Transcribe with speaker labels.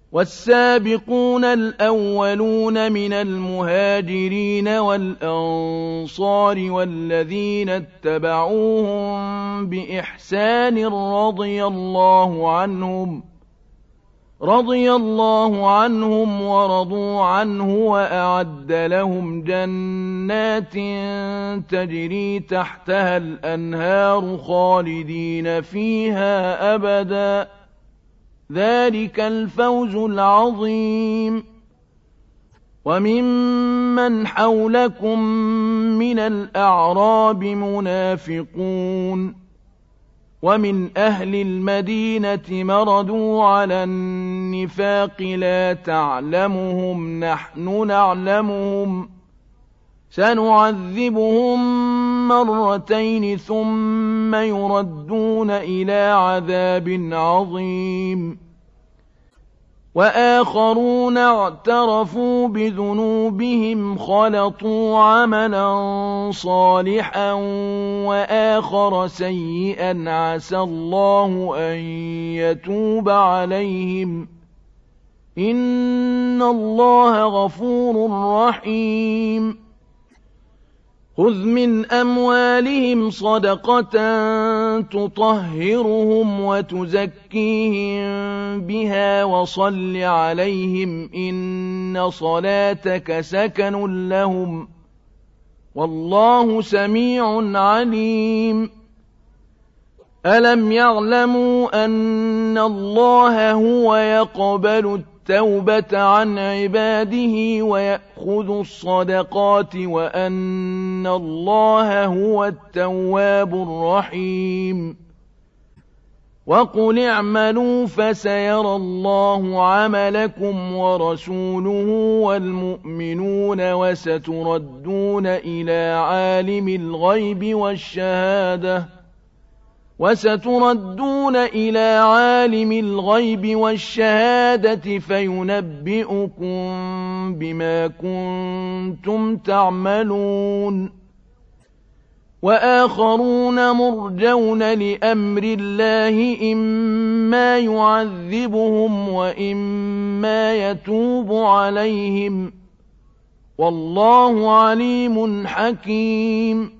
Speaker 1: والسابقون الأولون من المهاجرين والأنصار والذين اتبعوهم بإحسان رضي الله عنهم ورضوا عنه وأعد لهم جنات تجري تحتها الأنهار خالدين فيها أبدا ذلك الفوز العظيم. وممن حولكم من الأعراب منافقون ومن أهل المدينة مردوا على النفاق لا تعلمهم نحن نعلمهم سنعذبهم مرتين ثم يردون إلى عذاب عظيم. وآخرون اعترفوا بذنوبهم خلطوا عملا صالحا وآخر سيئا عسى الله أن يتوب عليهم إن الله غفور رحيم. خذ من أموالهم صدقة تطهرهم وتزكيهم بها وصل عليهم إن صلاتك سكن لهم والله سميع عليم. ألم يعلموا أن الله هو يقبل التوبة عن عباده ويأخذ الصدقات وأن الله هو التواب الرحيم. وقل اعملوا فسيرى الله عملكم ورسوله والمؤمنون وستردون إلى عالم الغيب والشهادة فينبئكم بما كنتم تعملون. وآخرون مرجون لأمر الله إما يعذبهم وإما يتوب عليهم والله عليم حكيم.